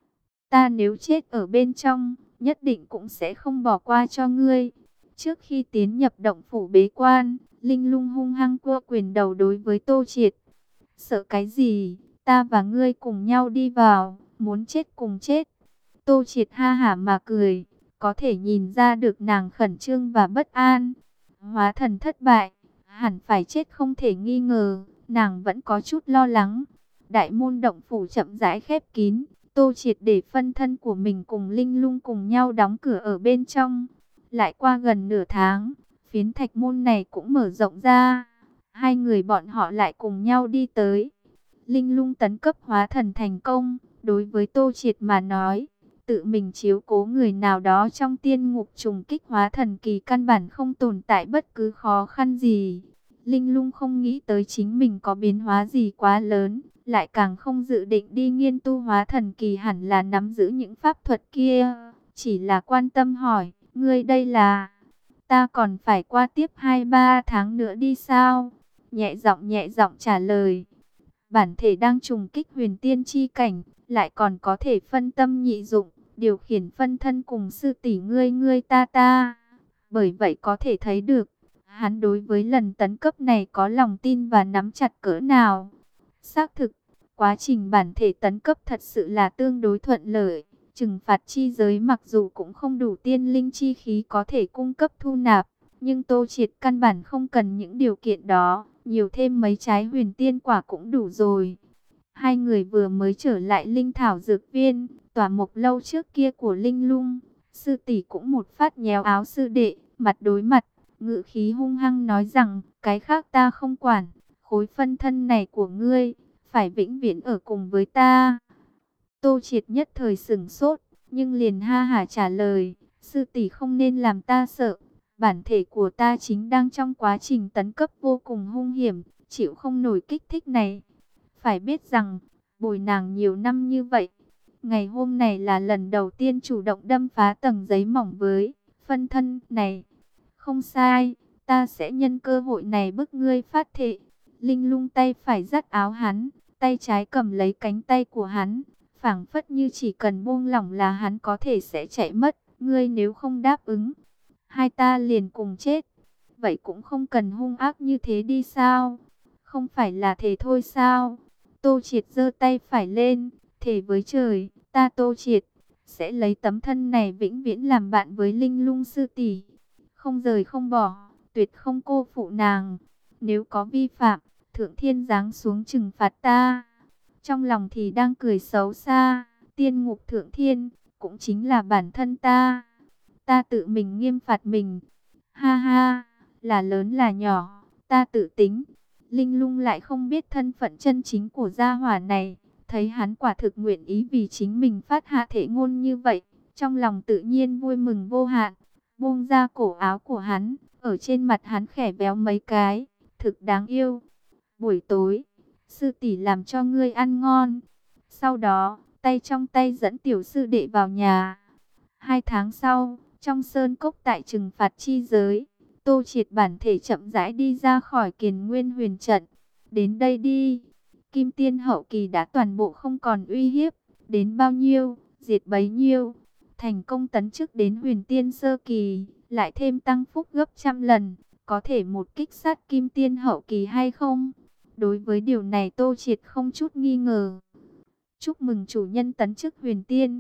Ta nếu chết ở bên trong, nhất định cũng sẽ không bỏ qua cho ngươi. Trước khi tiến nhập động phủ bế quan, Linh Lung hung hăng cua quyền đầu đối với Tô Triệt. Sợ cái gì, ta và ngươi cùng nhau đi vào, muốn chết cùng chết. Tô Triệt ha hả mà cười, có thể nhìn ra được nàng khẩn trương và bất an. Hóa thần thất bại, hẳn phải chết không thể nghi ngờ, nàng vẫn có chút lo lắng. Đại môn động phủ chậm rãi khép kín, Tô Triệt để phân thân của mình cùng Linh Lung cùng nhau đóng cửa ở bên trong. Lại qua gần nửa tháng, phiến thạch môn này cũng mở rộng ra. Hai người bọn họ lại cùng nhau đi tới. Linh Lung tấn cấp hóa thần thành công, đối với Tô Triệt mà nói, tự mình chiếu cố người nào đó trong tiên ngục trùng kích hóa thần kỳ căn bản không tồn tại bất cứ khó khăn gì. Linh Lung không nghĩ tới chính mình có biến hóa gì quá lớn, lại càng không dự định đi nghiên tu hóa thần kỳ hẳn là nắm giữ những pháp thuật kia. Chỉ là quan tâm hỏi, ngươi đây là, ta còn phải qua tiếp hai ba tháng nữa đi sao? Nhẹ giọng nhẹ giọng trả lời, bản thể đang trùng kích huyền tiên chi cảnh, lại còn có thể phân tâm nhị dụng, điều khiển phân thân cùng sư tỷ ngươi ngươi ta ta. Bởi vậy có thể thấy được, hắn đối với lần tấn cấp này có lòng tin và nắm chặt cỡ nào. Xác thực, quá trình bản thể tấn cấp thật sự là tương đối thuận lợi. Trừng phạt chi giới mặc dù cũng không đủ tiên linh chi khí có thể cung cấp thu nạp, nhưng Tô Triệt căn bản không cần những điều kiện đó, nhiều thêm mấy trái huyền tiên quả cũng đủ rồi. Hai người vừa mới trở lại linh thảo dược viên, tòa mộc lâu trước kia của Linh Lung. Sư tỷ cũng một phát nhéo áo sư đệ, mặt đối mặt, ngự khí hung hăng nói rằng, cái khác ta không quản, khối phân thân này của ngươi, phải vĩnh viễn ở cùng với ta. Tô Triệt nhất thời sửng sốt, nhưng liền ha hả trả lời, sư tỷ không nên làm ta sợ. Bản thể của ta chính đang trong quá trình tấn cấp vô cùng hung hiểm, chịu không nổi kích thích này. Phải biết rằng, bồi nàng nhiều năm như vậy, ngày hôm này là lần đầu tiên chủ động đâm phá tầng giấy mỏng với phân thân này. Không sai, ta sẽ nhân cơ hội này bức ngươi phát thệ. Linh Lung tay phải dắt áo hắn, tay trái cầm lấy cánh tay của hắn, phảng phất như chỉ cần buông lỏng là hắn có thể sẽ chạy mất. Ngươi nếu không đáp ứng, hai ta liền cùng chết. Vậy cũng không cần hung ác như thế đi sao? Không phải là thế thôi sao? Tô Triệt giơ tay phải lên, thề với trời, ta Tô Triệt sẽ lấy tấm thân này vĩnh viễn làm bạn với Linh Lung sư tỷ, không rời không bỏ, tuyệt không cô phụ nàng. Nếu có vi phạm, thượng thiên giáng xuống trừng phạt ta. Trong lòng thì đang cười xấu xa, tiên ngục thượng thiên cũng chính là bản thân ta. Ta tự mình nghiêm phạt mình. Ha ha, là lớn là nhỏ, ta tự tính. Linh Lung lại không biết thân phận chân chính của gia hỏa này. Thấy hắn quả thực nguyện ý vì chính mình phát hạ thể ngôn như vậy, trong lòng tự nhiên vui mừng vô hạn. Buông ra cổ áo của hắn, ở trên mặt hắn khẽ béo mấy cái, thực đáng yêu. Buổi tối, sư tỷ làm cho ngươi ăn ngon. Sau đó, tay trong tay dẫn tiểu sư đệ vào nhà. Hai tháng sau, trong sơn cốc tại trừng phạt chi giới, Tô Triệt bản thể chậm rãi đi ra khỏi Kiền Nguyên Huyền trận. Đến đây đi. Kim tiên hậu kỳ đã toàn bộ không còn uy hiếp. Đến bao nhiêu, diệt bấy nhiêu. Thành công tấn chức đến huyền tiên sơ kỳ, lại thêm tăng phúc gấp trăm lần. Có thể một kích sát kim tiên hậu kỳ hay không? Đối với điều này Tô Triệt không chút nghi ngờ. Chúc mừng chủ nhân tấn chức huyền tiên.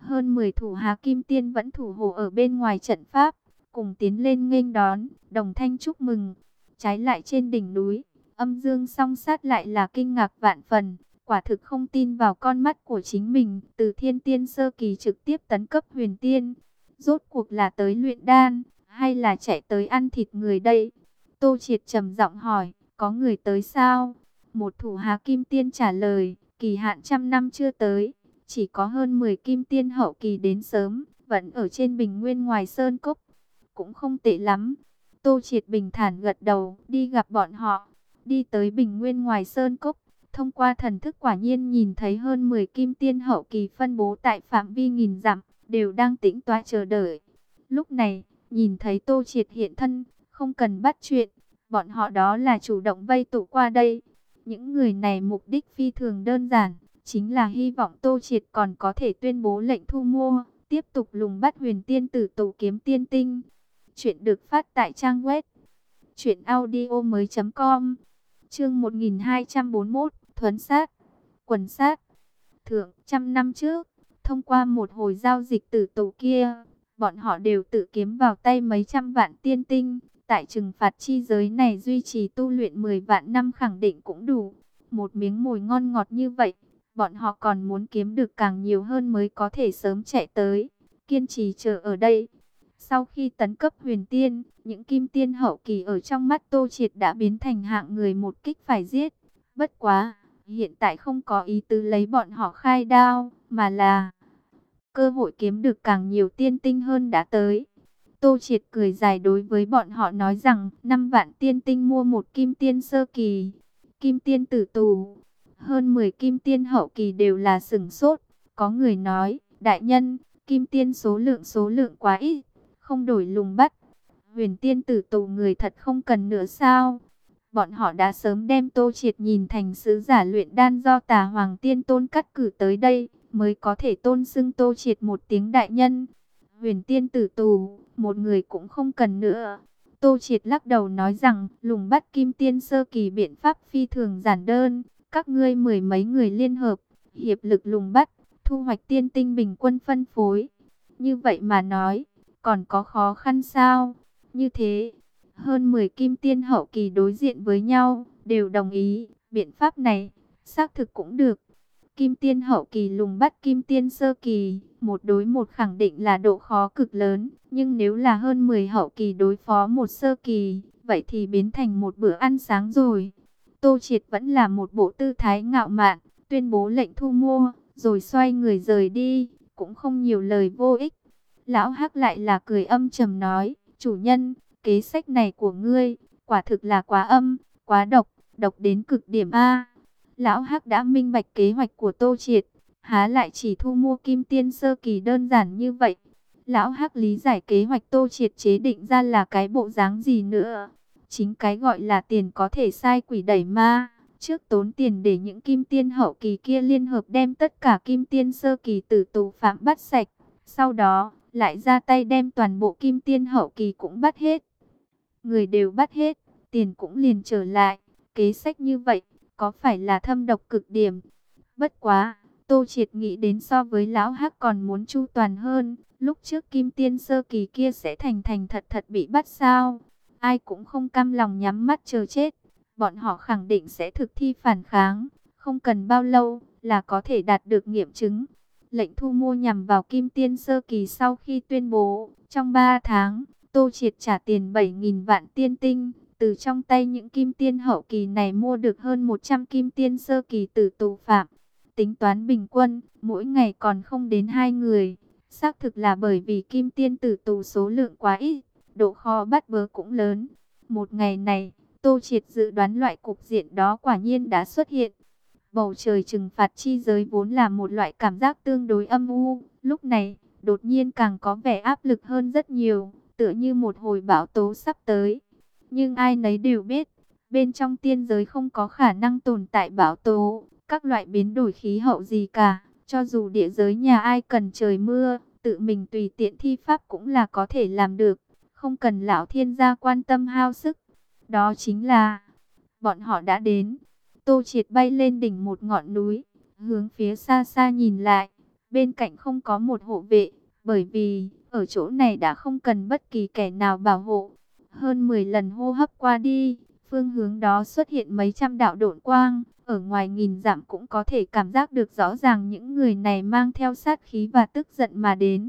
Hơn mười thủ hạ kim tiên vẫn thủ hộ ở bên ngoài trận pháp, cùng tiến lên nghênh đón, đồng thanh chúc mừng. Trái lại trên đỉnh núi, Âm Dương song sát lại là kinh ngạc vạn phần, quả thực không tin vào con mắt của chính mình, từ thiên tiên sơ kỳ trực tiếp tấn cấp huyền tiên. Rốt cuộc là tới luyện đan, hay là chạy tới ăn thịt người đây? Tô Triệt trầm giọng hỏi, có người tới sao? Một thủ hạ kim tiên trả lời, kỳ hạn trăm năm chưa tới, chỉ có hơn mười kim tiên hậu kỳ đến sớm, vẫn ở trên bình nguyên ngoài sơn cốc. Cũng không tệ lắm. Tô Triệt bình thản gật đầu, đi gặp bọn họ, đi tới bình nguyên ngoài sơn cốc. Thông qua thần thức quả nhiên nhìn thấy hơn mười kim tiên hậu kỳ phân bố tại phạm vi nghìn dặm, đều đang tĩnh tọa chờ đợi. Lúc này, nhìn thấy Tô Triệt hiện thân, không cần bắt chuyện, bọn họ đó là chủ động vây tụ qua đây. Những người này mục đích phi thường đơn giản, chính là hy vọng Tô Triệt còn có thể tuyên bố lệnh thu mua, tiếp tục lùng bắt huyền tiên tử tụ kiếm tiên tinh. Chuyện được phát tại trang web truyện audio mới chấm com. Chương một nghìn hai trăm bốn mươi mốt, thuấn sát, quần sát. Thượng, trăm năm trước, thông qua một hồi giao dịch tử tụ kia, bọn họ đều tự kiếm vào tay mấy trăm vạn tiên tinh. Tại trừng phạt chi giới này duy trì tu luyện mười vạn năm khẳng định cũng đủ. Một miếng mồi ngon ngọt như vậy, bọn họ còn muốn kiếm được càng nhiều hơn mới có thể sớm chạy tới, kiên trì chờ ở đây. Sau khi tấn cấp huyền tiên, những kim tiên hậu kỳ ở trong mắt Tô Triệt đã biến thành hạng người một kích phải giết. Bất quá, hiện tại không có ý tứ lấy bọn họ khai đao, mà là cơ hội kiếm được càng nhiều tiên tinh hơn đã tới. Tô Triệt cười dài đối với bọn họ nói rằng, năm vạn tiên tinh mua một kim tiên sơ kỳ, kim tiên tử tù. Hơn mười kim tiên hậu kỳ đều là sửng sốt. Có người nói, đại nhân, kim tiên số lượng số lượng quá ít, không đổi lùng bắt. Huyền tiên tử tù người thật không cần nữa sao? Bọn họ đã sớm đem Tô Triệt nhìn thành sứ giả luyện đan do Tà Hoàng Tiên Tôn cắt cử tới đây, mới có thể tôn xưng Tô Triệt một tiếng đại nhân. Huyền tiên tử tù, một người cũng không cần nữa. Tô Triệt lắc đầu nói rằng, lùng bắt kim tiên sơ kỳ biện pháp phi thường giản đơn. Các ngươi mười mấy người liên hợp, hiệp lực lùng bắt, thu hoạch tiên tinh bình quân phân phối. Như vậy mà nói, còn có khó khăn sao? Như thế, hơn mười kim tiên hậu kỳ đối diện với nhau, đều đồng ý, biện pháp này, xác thực cũng được. Kim tiên hậu kỳ lùng bắt kim tiên sơ kỳ, một đối một khẳng định là độ khó cực lớn, nhưng nếu là hơn mười hậu kỳ đối phó một sơ kỳ, vậy thì biến thành một bữa ăn sáng rồi. Tô Triệt vẫn là một bộ tư thái ngạo mạn, tuyên bố lệnh thu mua, rồi xoay người rời đi, cũng không nhiều lời vô ích. Lão Hắc lại là cười âm trầm nói, chủ nhân, kế sách này của ngươi, quả thực là quá âm, quá độc, độc đến cực điểm A. Lão Hắc đã minh bạch kế hoạch của Tô Triệt, há lại chỉ thu mua kim tiên sơ kỳ đơn giản như vậy. Lão Hắc lý giải kế hoạch Tô Triệt chế định ra là cái bộ dáng gì nữa. Chính cái gọi là tiền có thể sai quỷ đẩy ma. Trước tốn tiền để những kim tiên hậu kỳ kia liên hợp đem tất cả kim tiên sơ kỳ tử tù phạm bắt sạch. Sau đó, lại ra tay đem toàn bộ kim tiên hậu kỳ cũng bắt hết. Người đều bắt hết, tiền cũng liền trở lại. Kế sách như vậy, có phải là thâm độc cực điểm? Bất quá, Tô Triệt nghĩ đến so với Lão Hắc còn muốn chu toàn hơn. Lúc trước kim tiên sơ kỳ kia sẽ thành thành thật thật bị bắt sao? Ai cũng không cam lòng nhắm mắt chờ chết. Bọn họ khẳng định sẽ thực thi phản kháng. Không cần bao lâu là có thể đạt được nghiệm chứng. Lệnh thu mua nhằm vào kim tiên sơ kỳ sau khi tuyên bố. Trong ba tháng, Tô Triệt trả tiền bảy nghìn vạn tiên tinh. Từ trong tay những kim tiên hậu kỳ này mua được hơn một trăm kim tiên sơ kỳ tử tù phạm. Tính toán bình quân, mỗi ngày còn không đến hai người. Xác thực là bởi vì kim tiên tử tù số lượng quá ít, độ khó bắt bớ cũng lớn. Một ngày này, Tô Triệt dự đoán loại cục diện đó quả nhiên đã xuất hiện. Bầu trời trừng phạt chi giới vốn là một loại cảm giác tương đối âm u. Lúc này, đột nhiên càng có vẻ áp lực hơn rất nhiều, tựa như một hồi bão tố sắp tới. Nhưng ai nấy đều biết, bên trong tiên giới không có khả năng tồn tại bão tố, các loại biến đổi khí hậu gì cả. Cho dù địa giới nhà ai cần trời mưa, tự mình tùy tiện thi pháp cũng là có thể làm được, không cần lão thiên gia quan tâm hao sức. Đó chính là, bọn họ đã đến. Tô Triệt bay lên đỉnh một ngọn núi, hướng phía xa xa nhìn lại, Bên cạnh không có một hộ vệ, bởi vì ở chỗ này đã không cần bất kỳ kẻ nào bảo hộ. Hơn mười lần hô hấp qua đi, phương hướng đó xuất hiện mấy trăm đạo độn quang, ở ngoài nghìn dặm cũng có thể cảm giác được rõ ràng những người này mang theo sát khí và tức giận mà đến.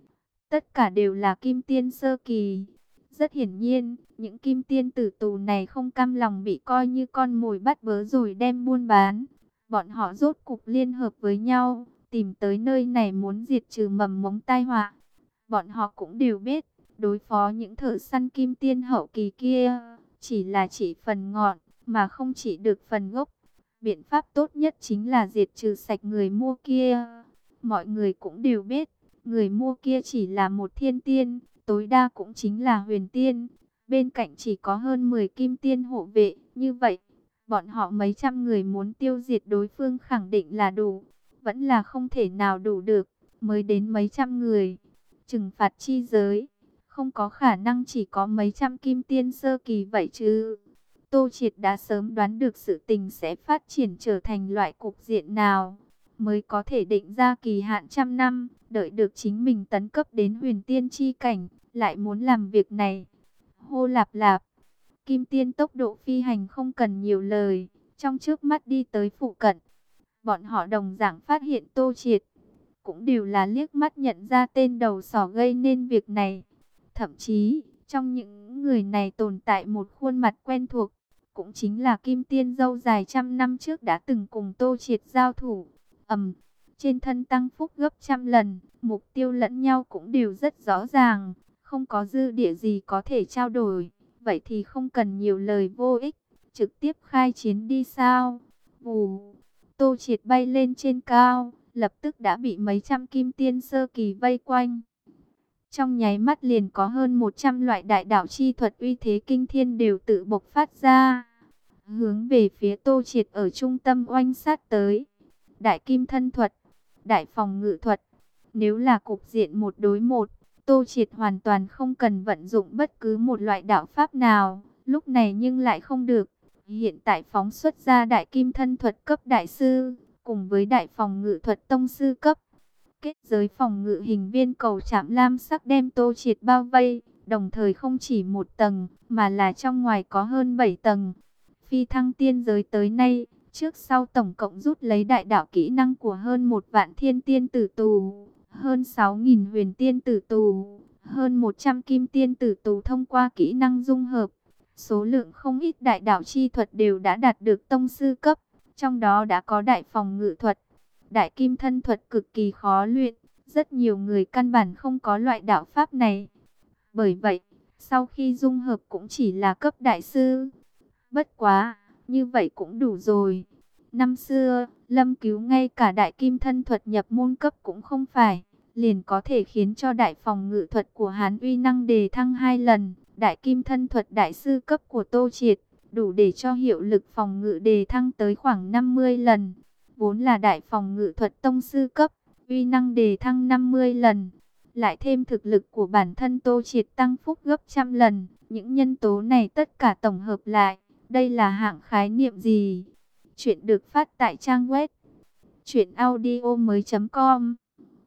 Tất cả đều là kim tiên sơ kỳ. Rất hiển nhiên, những kim tiên tử tù này không cam lòng bị coi như con mồi bắt bớ rồi đem buôn bán. Bọn họ rốt cục liên hợp với nhau, tìm tới nơi này muốn diệt trừ mầm mống tai họa. Bọn họ cũng đều biết, đối phó những thợ săn kim tiên hậu kỳ kia, chỉ là chỉ phần ngọn, mà không chỉ được phần gốc. Biện pháp tốt nhất chính là diệt trừ sạch người mua kia. Mọi người cũng đều biết, người mua kia chỉ là một thiên tiên, tối đa cũng chính là huyền tiên. Bên cạnh chỉ có hơn mười kim tiên hộ vệ, như vậy, bọn họ mấy trăm người muốn tiêu diệt đối phương khẳng định là đủ. Vẫn là không thể nào đủ được, mới đến mấy trăm người. Trừng phạt chi giới, không có khả năng chỉ có mấy trăm kim tiên sơ kỳ vậy chứ. Tô Triệt đã sớm đoán được sự tình sẽ phát triển trở thành loại cục diện nào, mới có thể định ra kỳ hạn trăm năm, đợi được chính mình tấn cấp đến huyền tiên chi cảnh, lại muốn làm việc này. Hô lạp lạp, kim tiên tốc độ phi hành không cần nhiều lời, trong trước mắt đi tới phụ cận. Bọn họ đồng dạng phát hiện Tô Triệt, cũng đều là liếc mắt nhận ra tên đầu sỏ gây nên việc này. Thậm chí, trong những người này tồn tại một khuôn mặt quen thuộc, cũng chính là kim tiên dâu dài trăm năm trước đã từng cùng Tô Triệt giao thủ. Ầm, trên thân tăng phúc gấp trăm lần, mục tiêu lẫn nhau cũng đều rất rõ ràng, không có dư địa gì có thể trao đổi. Vậy thì không cần nhiều lời vô ích, trực tiếp khai chiến đi sao? Vù, Tô Triệt bay lên trên cao, lập tức đã bị mấy trăm kim tiên sơ kỳ vây quanh. Trong nháy mắt liền có hơn một trăm loại đại đạo chi thuật uy thế kinh thiên đều tự bộc phát ra, hướng về phía Tô Triệt ở trung tâm oanh sát tới. Đại kim thân thuật, đại phòng ngự thuật. Nếu là cục diện một đối một, Tô Triệt hoàn toàn không cần vận dụng bất cứ một loại đạo pháp nào. Lúc này nhưng lại không được. Hiện tại phóng xuất ra đại kim thân thuật cấp đại sư, cùng với đại phòng ngự thuật tông sư cấp. Kết giới phòng ngự hình viên cầu chạm lam sắc đem Tô Triệt bao vây, đồng thời không chỉ một tầng, mà là trong ngoài có hơn bảy tầng. Phi thăng tiên giới tới nay, trước sau tổng cộng rút lấy đại đạo kỹ năng của hơn một vạn thiên tiên tử tù, hơn sáu nghìn huyền tiên tử tù, hơn một trăm kim tiên tử tù thông qua kỹ năng dung hợp. Số lượng không ít đại đạo chi thuật đều đã đạt được tông sư cấp, trong đó đã có đại phòng ngự thuật. Đại kim thân thuật cực kỳ khó luyện, rất nhiều người căn bản không có loại đạo pháp này. Bởi vậy, sau khi dung hợp cũng chỉ là cấp đại sư. Bất quá, như vậy cũng đủ rồi. Năm xưa, Lâm Cứu ngay cả đại kim thân thuật nhập môn cấp cũng không phải, liền có thể khiến cho đại phòng ngự thuật của hắn uy năng đề thăng hai lần. Đại kim thân thuật đại sư cấp của Tô Triệt, đủ để cho hiệu lực phòng ngự đề thăng tới khoảng năm mươi lần. Vốn là đại phòng ngự thuật tông sư cấp, uy năng đề thăng năm mươi lần. Lại thêm thực lực của bản thân Tô Triệt tăng phúc gấp trăm lần. Những nhân tố này tất cả tổng hợp lại, đây là hạng khái niệm gì? Chuyện được phát tại trang web truyện audio mới chấm com.